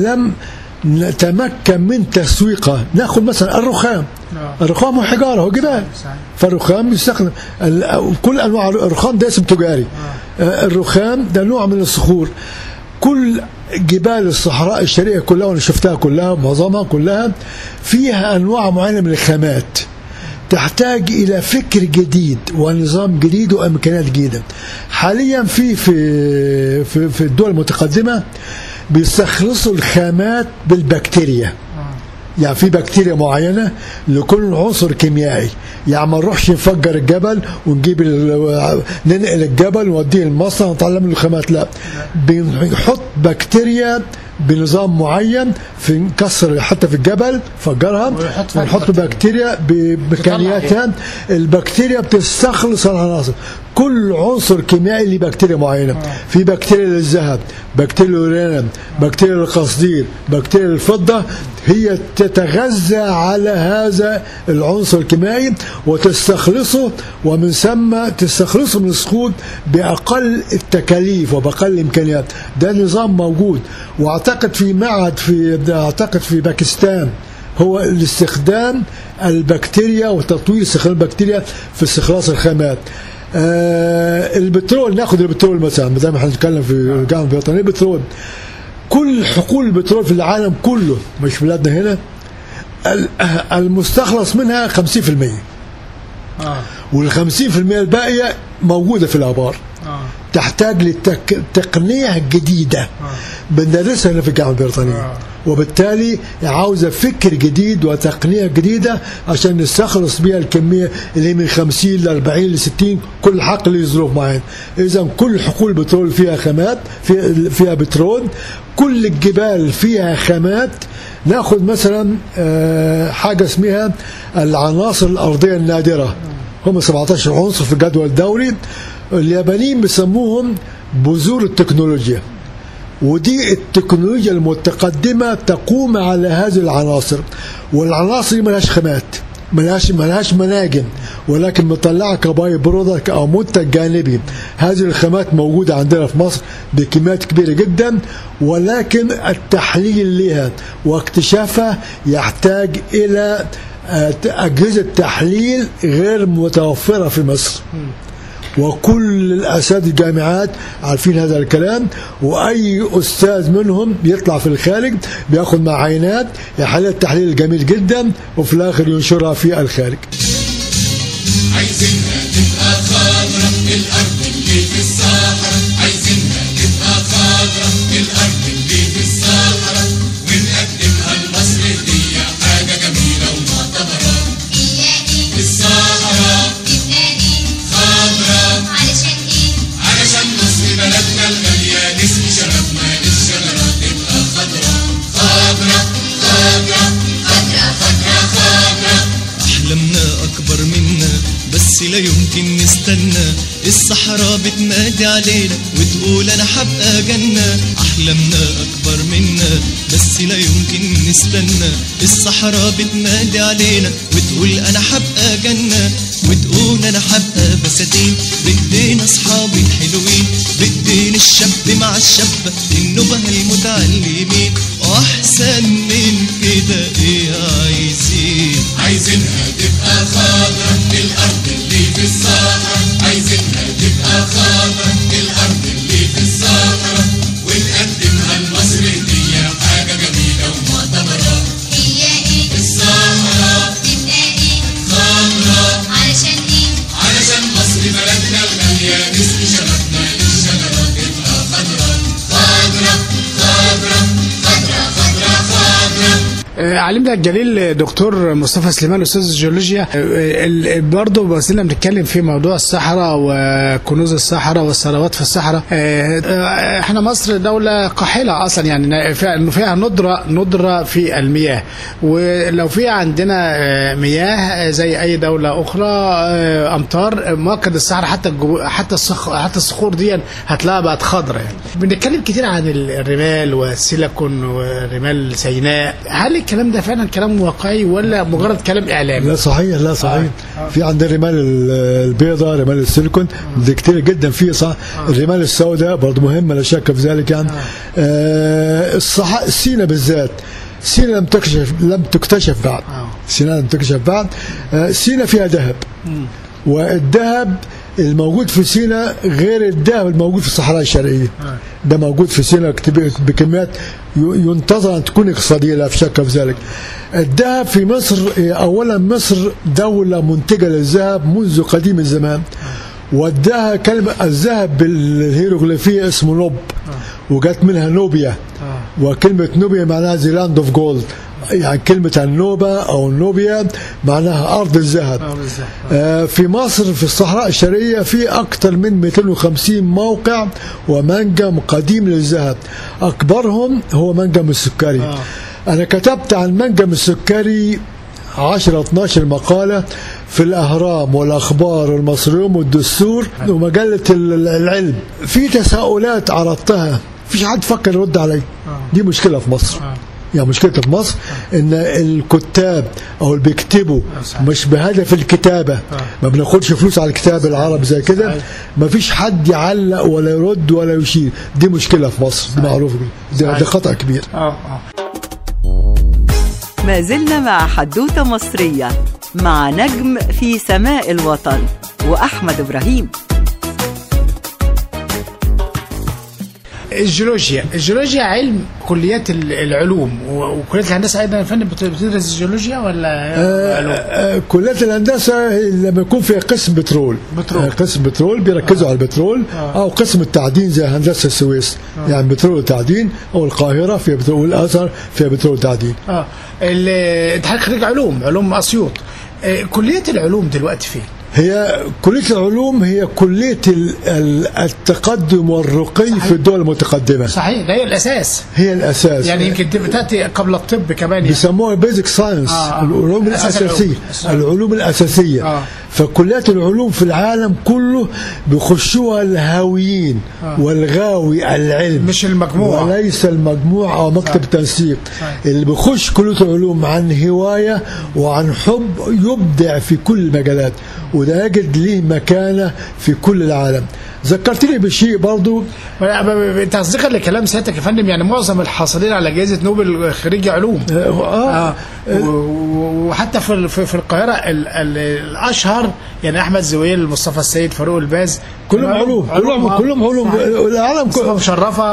نتمكن من تسويقها. ناخذ مثلا الرخام هو حجارة، هو جبال، فالرخام يستخدم كل انواع الرخام، ده اسم تجاري. الرخام ده نوع من الصخور. كل جبال الصحراء الشرقية كلها، وانا شفتها كلها، معظمها كلها فيها انواع معينة من الخامات تحتاج الى فكر جديد ونظام جديد وامكانيات جديدة. حاليا في الدول المتقدمة بيستخلصوا الخامات بالبكتيريا. يعني في بكتيريا معينة لكل عنصر كيميائي، يعني ما نروحش نفجر الجبل ونجيب ننقل الجبل ونوديه المصنع ونطلع منه الخامات، لا، بنحط بكتيريا بنظام معين في نكسر حتى في الجبل فجرها ونحط بكتيريا بإمكانياتها. البكتيريا بتستخلص العناصر، كل عنصر كيميائي له بكتيريا معينه. في بكتيريا للذهب، بكتيريا للورانيوم، بكتيريا للقصدير، بكتيريا للفضه، هي تتغذى على هذا العنصر الكيميائي وتستخلصه، ومن ثم تستخلصه من الصخور باقل التكاليف وباقل الامكانيات. ده نظام موجود، واعتقد في معهد في باكستان هو الاستخدام البكتيريا وتطوير استخدام البكتيريا في استخلاص الخامات. البترول، ناخذ البترول مثلا، زي ما احنا بنتكلم في الجامعه البريطانيه. البترول، كل حقول البترول في العالم كله، مش في بلادنا هنا، المستخلص منها 50%، وال50% الباقيه موجوده في الابار. تحتاج لتقنية جديدة بندرسها هنا في الجامعة البريطانية، وبالتالي عاوزة فكر جديد وتقنية جديدة عشان نستخلص بها الكمية اللي من 50 ل 40 ل 60 كل حقل له ظروف معينة. إذا كل حقول البترول فيها خامات، فيها بترول، كل الجبال فيها خامات. ناخذ مثلا حاجة اسمها العناصر الأرضية النادرة، هم 17 عنصر في الجدول الدوري، اليابانيين بيسموهم بذور التكنولوجيا، ودي التكنولوجيا المتقدمة تقوم على هذه العناصر. والعناصر دي ملهاش خامات، ملهاش مناجم، ولكن مطلعة كباي برودكت أو منتج جانبي. هذه الخامات موجودة عندنا في مصر بكميات كبيرة جدا، ولكن التحليل لها واكتشافها يحتاج إلى أجهزة تحليل غير متوفرة في مصر. وكل الأساتذة الجامعات عارفين هذا الكلام، وأي أستاذ منهم بيطلع في الخارج بياخد مع عينات يحلل التحليل الجميل جدا، وفي الآخر ينشرها في الخارج. عايزينها تبقى خضرة الأرض اللي في الصحراء، عايزينها تبقى خضرة الأرض اللي في الصحراء، ونقدمها لمصر هدية حاجة جميلة ومعتبرة. في الصحراء علشان مصر بلدنا الغالية، نسقي شرفنا للشجرة تبقى خضرة خضرة خضرة خضرة خضرة خضرة. أحلامنا أكبر منا بس لا يمكن نستنى، الصحراء بتنادي علينا وتقول أنا حبقى جنة. أحلامنا أكبر منا بس لا يمكن نستنى، الصحراء بتنادي علينا وتقول أنا حبقى جنة، وتقول أنا حبقى بساتين بإيدينا أصحابي الحلوين، بإيدين الشاب مع الشابة النبه المتعلمين، وأحسن من كده إيه عايزين؟ عايزينها تبقى خضرة الأرض اللي في الصحراء، عايزينها تبقى خضرة الأرض اللي في الصحراء، ونقدمها لمصر هدية حاجة جميلة ومعتبرة. هي إيه؟ الصحراء تبقى إيه؟ خضرة. علشان إيه؟ علشان مصر بلدنا الغالية، نسقي شرفنا للشجرة تبقى خضرة خضرة خضرة خضرة خضرة خضرة. علمنا الجليل دكتور مصطفى سليمان استاذ الجيولوجيا، برضه بسنا بنتكلم في موضوع الصحراء وكنوز الصحراء والثروات في الصحراء. احنا مصر دولة قاحلة اصلا، يعني فيها ندرة في المياه، ولو في عندنا مياه زي اي دولة اخرى امطار مؤكد الصحراء حتى الصخور دي هتلاقيها بقت خضراء. يعني بنتكلم كتير عن الرمال والسيليكون ورمال سيناء، هل الكلام ده فعلا كلام واقعي ولا مجرد كلام اعلامي؟ لا صحيح، لا صحيح. في عندنا رمال البيضاء، رمال السيليكون دي كتير جدا فيه، صح. الرمال السوداء برضه مهمه لا شك في ذلك. يعني سينا بالذات، سينا لم تكتشف بعد. سينا لم تكتشف بعد. سينا فيها ذهب، والذهب الموجود في سينا غير الذهب الموجود في الصحراء الشرقية. ده موجود في سينا بكميات ينتظر أن تكون اقتصادية، لا شك في ذلك. الذهب في مصر، أولا مصر دولة منتجة للذهب منذ قديم الزمان، والذهب كلمة الذهب بالهيروغليفية اسمه نوب، وجات منها نوبيا، وكلمة نوبيا معناها زي لاند اوف جولد، يعني كلمة النوبة أو النوبيا معناها أرض الذهب. في مصر في الصحراء الشرقية في أكثر من 250 موقع ومنجم قديم للذهب، أكبرهم هو منجم السكري. أنا كتبت عن منجم السكري 10-12 مقالة في الأهرام والأخبار والمصريون والدستور ومجلة العلم. في تساؤلات عرضتها فيش حد فكر يرد علي. دي مشكلة في مصر. يعني مشكلة في مصر ان الكتاب او اللي بيكتبوا مش بهدف الكتابة، ما بناخدش فلوس على الكتاب العربي زي كده، ما فيش حد يعلق ولا يرد ولا يشير. دي مشكلة في مصر، دي معروفة، ده خطأ كبير. ما زلنا مع حدوتة مصرية مع نجم في سماء الوطن وأحمد إبراهيم. الجيولوجيا علم كليات العلوم، وكليات الهندسه ايضا يا فندم بتدرس الجيولوجيا ولا علوم؟ كليات الهندسه لما يكون في قسم بترول قسم بترول بيركزوا على البترول، او قسم التعدين زي هندسه السويس يعني بترول وتعدين، او القاهره في بترول، والازهر في بترول وتعدين. انت حضرتك خريج علوم اسيوط، كليه العلوم دلوقتي فين؟ هي كلية العلوم هي كلية التقدم والرقي في الدول المتقدمة. صحيح، ده هي الأساس. هي الأساس يعني يمكن تأتي قبل الطب كمان يعني. بيسموها بيزك ساينس، العلوم الأساسية. العلوم الأساسية. فكليات العلوم في العالم كله بيخشوها الهاويين والغاوي العلم، مش المجموعة وليس المجموعة أو مكتب تنسيق. اللي بيخش كلية العلوم عن هواية وعن حب يبدع في كل المجالات، وده يجد ليه مكانة في كل العالم. ذكرتني بشيء برضو، تصديقا لكلام سيادتك يا فندم، يعني معظم الحاصلين على جائزة نوبل خريج علوم. وحتى في القاهرة الأشهر يعني أحمد زويل، مصطفى السيد، فاروق الباز، كلهم علوم. العالم كله مشرفة.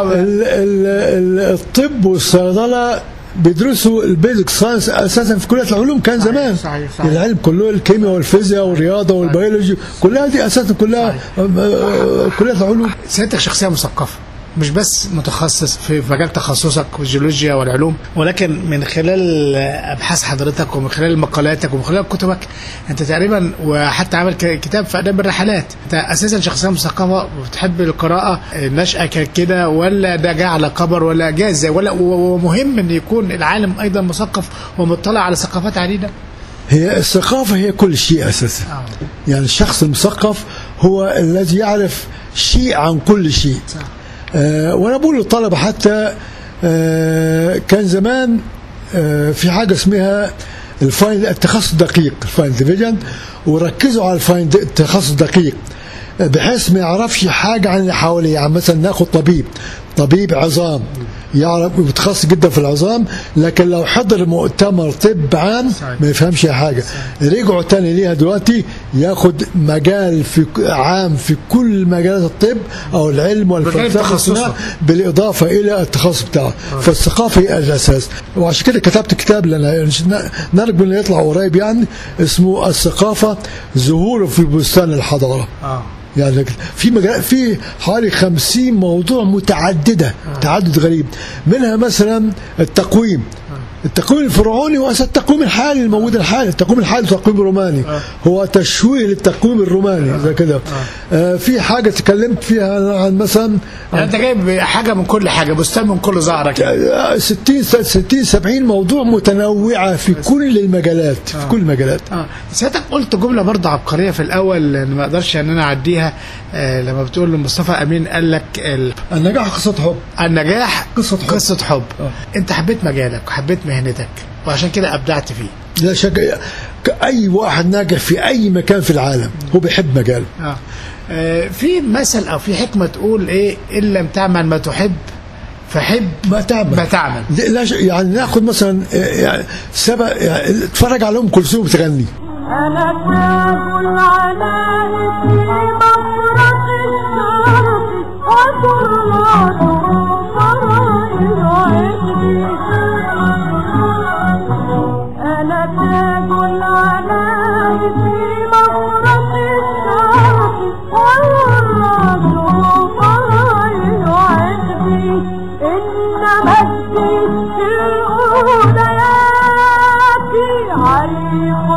الطب والصيدلة بيدرسوا البيزك ساينس اساسا في كليه العلوم كان زمان. صحيح. العلم كله، الكيمياء والفيزياء والرياضه والبيولوجي كلها دي اساسا كلها كليه العلوم. سيادتك شخصيه مثقفه، مش بس متخصص في مجال تخصصك الجيولوجيا والعلوم، ولكن من خلال ابحاث حضرتك ومن خلال مقالاتك ومن خلال كتبك انت تقريبا، وحتى عمل كتاب في اداب الرحلات، انت اساسا شخصيه مثقفه وبتحب القراءه. نشأة كده ولا ده جاء على كبر ولا جاء ازاي؟ ولا ومهم ان يكون العالم ايضا مثقف ومطلع على ثقافات عديده؟ هي الثقافه هي كل شيء اساسا. يعني الشخص المثقف هو الذي يعرف شيء عن كل شيء. وانا بقول للطلبه حتى كان زمان في حاجه اسمها التخصص الدقيق، الفاين ديفيجن، وركزوا على التخصص الدقيق بحيث ما يعرفش حاجه عن اللي حواليه. يعني مثلا ناخد طبيب عظام، يعرف متخصص جدا في العظام، لكن لو حضر مؤتمر طب عام ما يفهمش حاجه. رجعوا تاني ليها دلوقتي ياخد مجال في عام في كل مجالات الطب او العلم والفلسفه بالاضافه الى التخصص بتاعه. فالثقافه هي الاساس، وعشان كده كتبت كتاب لنا نرجو انه يطلع قريب يعني، اسمه الثقافه ظهور في بستان الحضاره. يعني في حوالي 50 موضوع متعددة، تعدد غريب، منها مثلا التقويم الفرعوني والتقويم الحالي الموجود الحالي. التقويم الحالي تقويم روماني، هو تشويه للتقويم الروماني زي كده. في حاجة تكلمت فيها عن مثلا يعني انت جايب حاجة من كل حاجة، بستان من كل زهرة كده. 60-70 موضوع متنوعة في كل المجالات. في كل المجالات. سيادتك قلت جملة برضه عبقرية في الأول ما أقدرش أن أنا أعديها، لما بتقول لمصطفى أمين قال لك النجاح قصة حب. النجاح قصة حب. أنت حبيت مجالك وحبيت مهنتك وعشان كده أبدعت فيه. لا شك، أي واحد ناجح في أي مكان في العالم هو بيحب مجاله. في مثل أو في حكمة تقول إيه، إن لم تعمل ما تحب فحب ما تعمل. لا يعني ناخد مثلا يعني اتفرج على أم كلثوم بتغني. أنا تاج العلاء في مفرق الشرق وطرات فرائض عشقي. أنا تاج العلاء في مفرق الشرق وطرات فرائض عشقي. إن مجدي في الأوليات عريق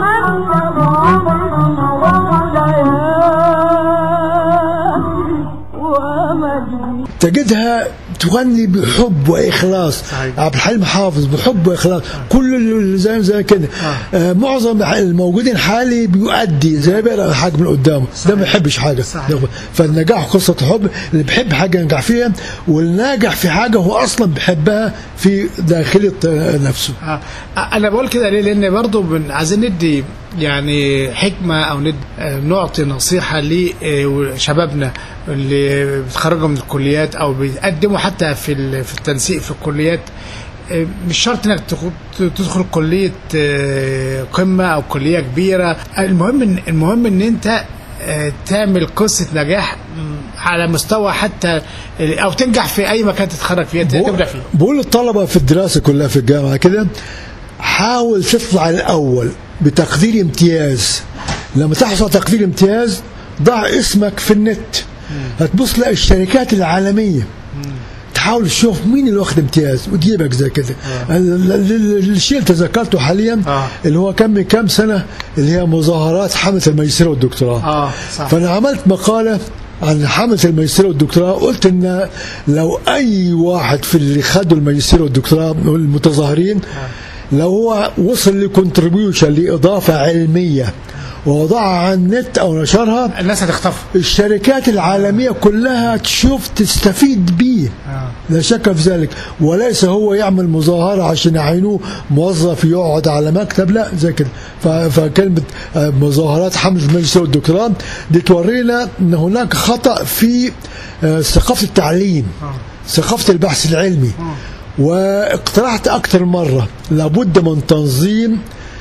تجدها تغني بحب واخلاص. عبد الحليم حافظ بحب واخلاص. كل زي كده. معظم الموجودين حالي بيؤدي زي بيقرا حاجه من قدامه، ده ما بيحبش حاجه. فالنجاح قصه حب، اللي بيحب حاجه ينجح فيها، والناجح في حاجه هو اصلا بيحبها في داخل نفسه. انا بقول كده ليه؟ لان برضه عايزين ندي يعني حكمه او نعطي نصيحه لشبابنا اللي بيتخرجوا من الكليات او بيقدموا حتى في التنسيق في الكليات. مش شرط انك تدخل كليه قمه او كليه كبيره، المهم ان انت تعمل قصه نجاح على مستوى حتى او تنجح في اي مكان تتخرج فيه تبدا فيه. بقول للطلبه في الدراسه كلها في الجامعه كده، حاول تطلع الاول بتقدير امتياز. لما تحصل تقدير امتياز ضع اسمك في النت، هتبص لقى الشركات العالميه تحاول تشوف مين اللي واخد امتياز وتجيبك زي كده. الشيء اللي تذكرته حاليا اللي هو كان من كام سنه اللي هي مظاهرات حمله الماجستير والدكتوراه. فانا عملت مقاله عن حمله الماجستير والدكتوراه، قلت ان لو اي واحد في اللي خدوا الماجستير والدكتوراه المتظاهرين لو هو وصل لكونتريبيوشن لاضافه علميه ووضعها على النت او نشرها، الناس هتخطف، الشركات العالميه كلها تشوف تستفيد بيه. لا شك في ذلك، وليس هو يعمل مظاهره عشان يعينوه موظف يقعد على مكتب، لا زي كده. فكلمه مظاهرات حمله الماجستير والدكتوراه دي تورينا ان هناك خطا في ثقافه التعليم، ثقافه البحث العلمي. واقترحت اكثر مره لابد من تنظيم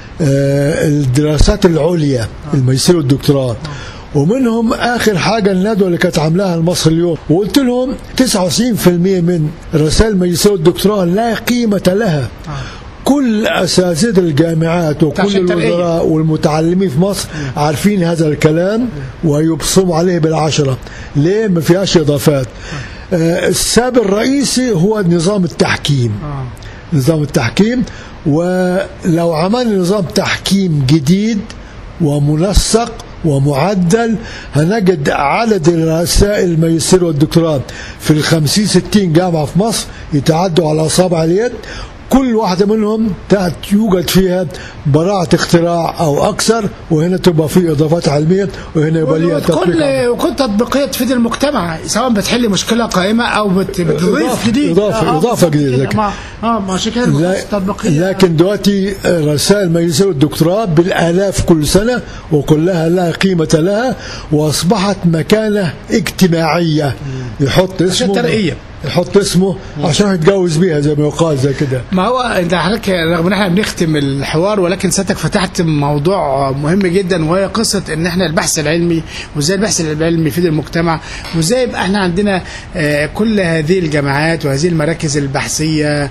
الدراسات العليا الماجستير والدكتوراه، ومنهم اخر حاجه الندوه اللي كانت عاملاها مصر اليوم، وقلت لهم 99% من رسائل الماجستير والدكتوراه لا قيمه لها. كل اساتذه الجامعات وكل الوزراء والمتعلمين في مصر عارفين هذا الكلام ويبصموا عليه بالعشره. ليه؟ ما فيهاش اضافات. السبب الرئيسي هو نظام التحكيم. نظام التحكيم، ولو عملنا نظام تحكيم جديد ومنسق ومعدل هنجد عدد رسائل الماجستير والدكتوراه في 50-60 جامعة في مصر يتعدوا على أصابع اليد. كل واحدة منهم يوجد فيها براعة اختراع أو أكثر، وهنا تبقى في إضافات علمية وهنا يبقى ليها تطبيق. وكل تطبيقية تفيد المجتمع، سواء بتحل مشكلة قائمة أو بتضيف جديد. إضافة جديدة. عشان كده تطبيقية. لكن دلوقتي رسائل الماجستير والدكتوراه بالآلاف كل سنة وكلها لا قيمة لها، وأصبحت مكانة اجتماعية. يحط اسمه عشان يتجوز بيها زي ما يقال زي كده. ما هو انت حضرتك رغم ان احنا بنختم الحوار، ولكن سيادتك فتحت موضوع مهم جدا، وهي قصه ان احنا البحث العلمي، وازاي البحث العلمي يفيد المجتمع، وازاي يبقى احنا عندنا كل هذه الجامعات وهذه المراكز البحثيه،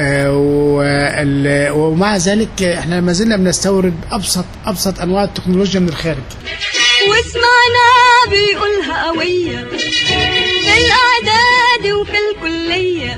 ومع ذلك احنا ما زلنا بنستورد ابسط انواع التكنولوجيا من الخارج. واسمعنا بيقولها قويه في الاعداد وفي الكليه،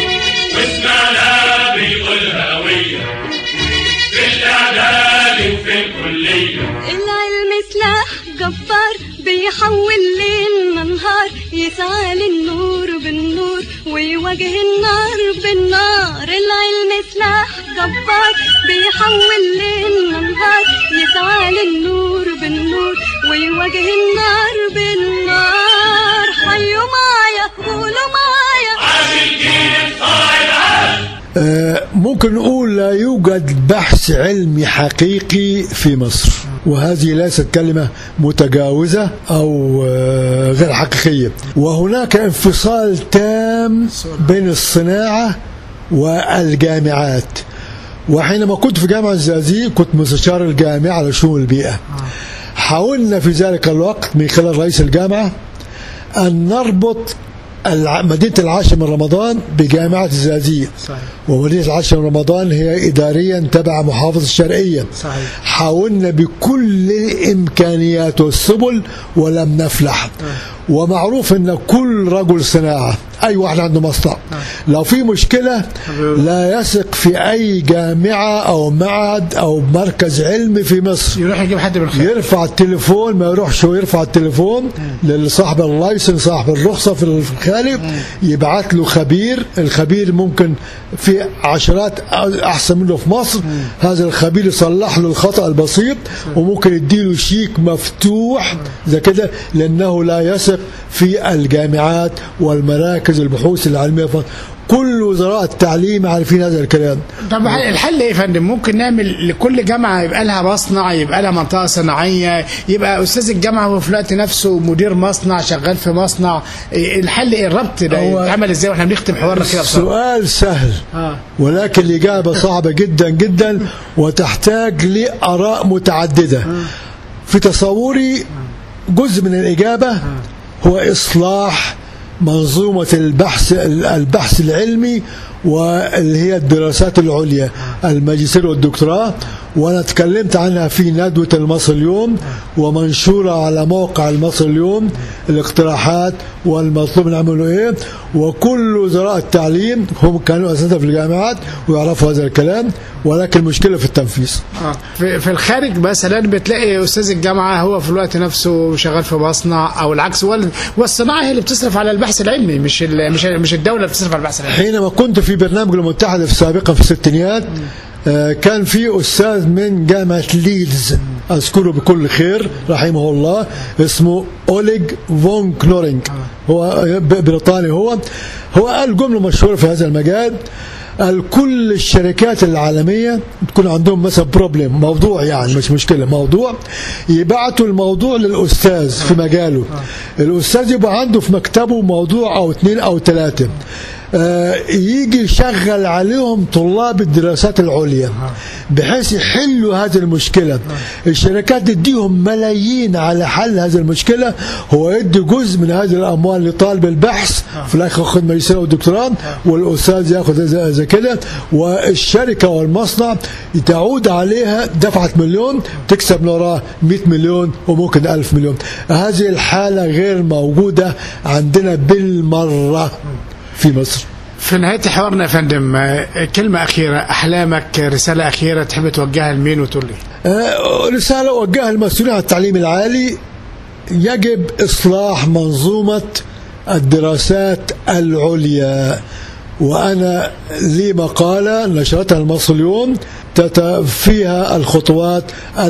واسمعنا بيقولها قويه في الاعداد وفي الكليه. العلم سلاح جبار بيحول ليلنا نهار، يسعى للنور بالنور ويواجه النار بالنار. العلم سلاح جبار بيحول ليلنا نهار، يسعى للنور بالنور ويواجه النار بالنار. حيوا معايا قولوا معايا عامل جيل صايع. ممكن نقول لا يوجد بحث علمي حقيقي في مصر، وهذه ليست كلمة متجاوزة أو غير حقيقية. وهناك انفصال تام بين الصناعة والجامعات. وحينما كنت في جامعة الزقازيق كنت مستشار الجامعة لشؤون البيئة. حاولنا في ذلك الوقت من خلال رئيس الجامعة أن نربط مدينة العاشر من رمضان بجامعة الزقازيق. ومدينة العاشر من رمضان هي إداريا تبع محافظة الشرقية. حاولنا بكل الإمكانيات والسبل ولم نفلح. ومعروف أن كل رجل صناعة، أي واحد عنده مصنع، لو في مشكلة لا يثق في أي جامعة أو معهد أو مركز علمي في مصر، يروح يجيب حد بالخير، يرفع التليفون، ما يروحش ويرفع التليفون لصاحب اللايسن صاحب الرخصة في الخارج، يبعت له خبير. الخبير ممكن في عشرات أحسن منه في مصر. هذا الخبير يصلح له الخطأ البسيط، وممكن يديله شيك مفتوح زي كده، لأنه لا يثق في الجامعات والمراكز البحوث العلمية. كل وزراء التعليم عارفين هذا الكلام. طب الحل ايه يا فندم؟ ممكن نعمل لكل جامعه يبقى لها مصنع، يبقى لها منطقه صناعيه، يبقى استاذ الجامعه وفي الوقت نفسه مدير مصنع شغال في مصنع. الحل ايه؟ الربط ده يتعمل ازاي واحنا بنختم حوارنا كده بصراحه؟ سؤال سهل ولكن الاجابه صعبه جدا جدا وتحتاج لاراء متعدده. في تصوري جزء من الاجابه هو إصلاح منظومة البحث العلمي واللي هي الدراسات العليا، الماجستير والدكتوراه، وأنا تكلمت عنها في ندوة المصري اليوم ومنشورة على موقع المصري اليوم، الاقتراحات والمطلوب نعمله إيه. وكل وزراء التعليم هم كانوا أساتذة في الجامعات ويعرفوا هذا الكلام، ولكن المشكلة في التنفيذ. في الخارج مثلا بتلاقي أستاذ الجامعة هو في الوقت نفسه شغال في مصنع أو العكس، والصناعة هي اللي بتصرف على البحث العلمي، مش الدولة اللي بتصرف على البحث العلمي. حينما كنت في برنامج المتحدة سابقا في الستينيات كان في أستاذ من جامعة ليدز أذكره بكل خير رحمه الله، اسمه أوليغ فون كنورينج، هو بريطاني. هو قال جملة مشهورة في هذا المجال، قال كل الشركات العالمية تكون عندهم مثلا بروبلم، موضوع يعني مش مشكلة، موضوع، يبعتوا الموضوع للأستاذ في مجاله، الأستاذ يبقى عنده في مكتبه موضوع أو 2 أو 3، يجي يشغل عليهم طلاب الدراسات العليا بحيث يحلوا هذه المشكلة. الشركات تديهم ملايين على حل هذه المشكلة، هو يدي جزء من هذه الأموال لطالب البحث، في الآخر ياخذ ماجستير والدكتوراه، والأستاذ ياخذ زي كده، والشركة والمصنع تعود عليها دفعة مليون تكسب من وراها 100 مليون وممكن 1000 مليون. هذه الحالة غير موجودة عندنا بالمرة في مصر. في نهاية حوارنا يا فندم كلمة أخيرة، أحلامك، رسالة أخيرة تحب توجهها لمين وتقول لي؟ رسالة أوجهها للمسؤولين عن التعليم العالي، يجب إصلاح منظومة الدراسات العليا، وأنا لي مقالة نشرتها المصري اليوم فيها الخطوات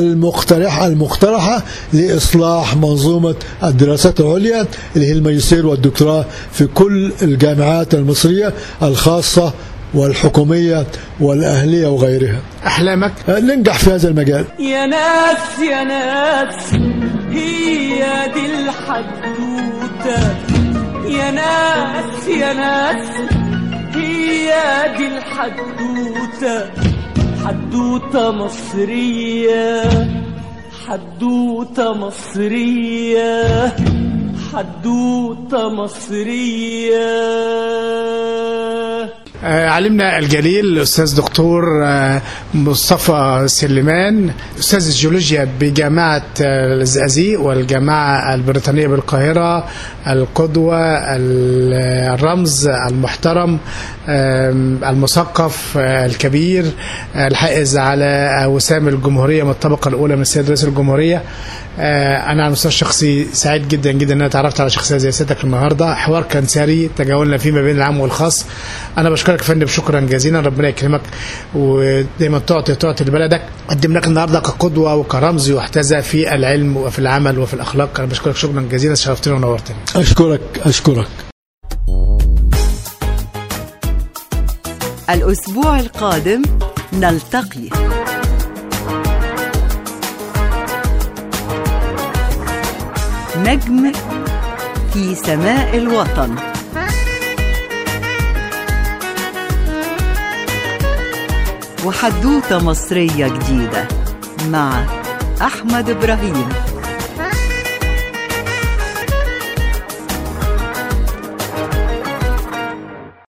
المقترحة لإصلاح منظومة الدراسات العليا اللي هي الماجستير والدكتوراه في كل الجامعات المصرية الخاصة والحكومية والأهلية وغيرها. أحلامك؟ ننجح في هذا المجال. يا ناس يا ناس هي دي الحدوتة، يا ناس يا ناس هي دي الحدوتة، حدوتة مصرية، حدوتة مصرية، حدوتة مصرية. علمنا الجليل الأستاذ دكتور مصطفى سليمان، أستاذ الجيولوجيا بجامعة الزقازيق والجامعة البريطانية بالقاهرة، القدوة، الرمز المحترم، المثقف الكبير، الحائز على وسام الجمهورية من الطبقة الأولى من السيد رئيس الجمهورية. أنا على المستوى الشخصي سعيد جدا جدا أن أنا تعرفت على شخصية زي سيادتك النهاردة. حوار كان ساري تجاولنا فيه ما بين العام والخاص. أنا بشكرك يا فندم شكرا جزيلا، ربنا يكرمك ودايما تعطي لبلدك. قدم لك النهاردة كقدوة وكرمز يحتذى في العلم وفي العمل وفي الأخلاق. أنا بشكرك شكرا جزيلا، شرفتني ونورتني. أشكرك. الأسبوع القادم نلتقي. نجم في سماء الوطن. وحدوتة مصرية جديدة مع أحمد إبراهيم.